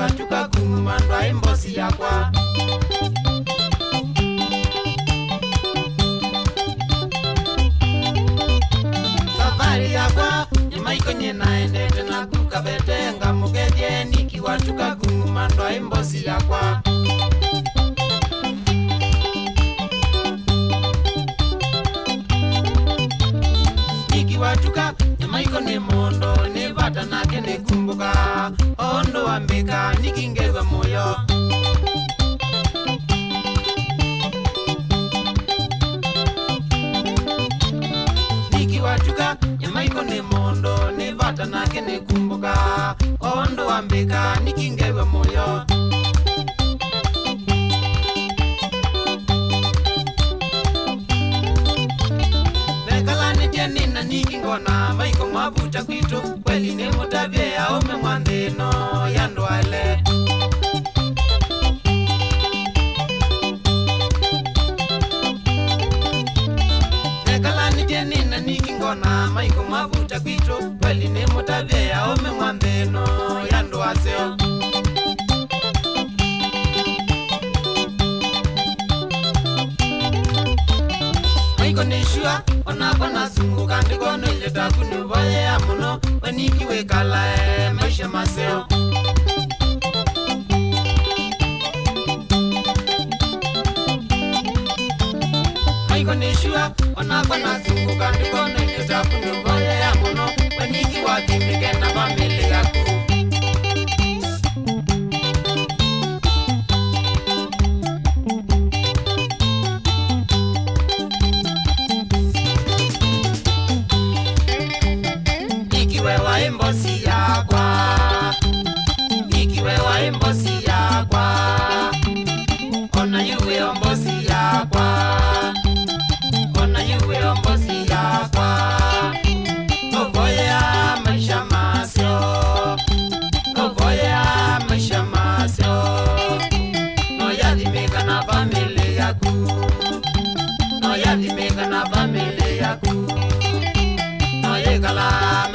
nikiwatuka kumandwa imbosi yakwa safari yakwa nyamaiko nyenaende tena kukabete ngamugethie nikiwatuka kumandwa imbosi yakwa nikiwatuka nyamaiko ni mondo ni vata nake nikumbuka ondo wambika nikingewa moyo nikiwatuka nyamaiko ni mondo ni vata nake nikumbuka ondo wambika nikingewa moyo nina nikingona maiko mavuta kwitu kweli ni mutabye ya ome mwandino ya ndwale nekalani je nina nikingona maiko mavuta kwitu kweli ni mutabye ya ome mwandino ya ndwaseo maiko nishua onakona sunguka ndikono ileta kunivoye ya muno wenikiwe kalae maisha maseo maiko nishua onakona sunguka ndikono ileta kunivoye ya muno wenikiwa kimbike na famili yaku imbosi yakwa ona yuwe ombosi yakwa ona yuwe ombosi yakwa ogoya maisha masyo no yadimeka na family yaku no yegala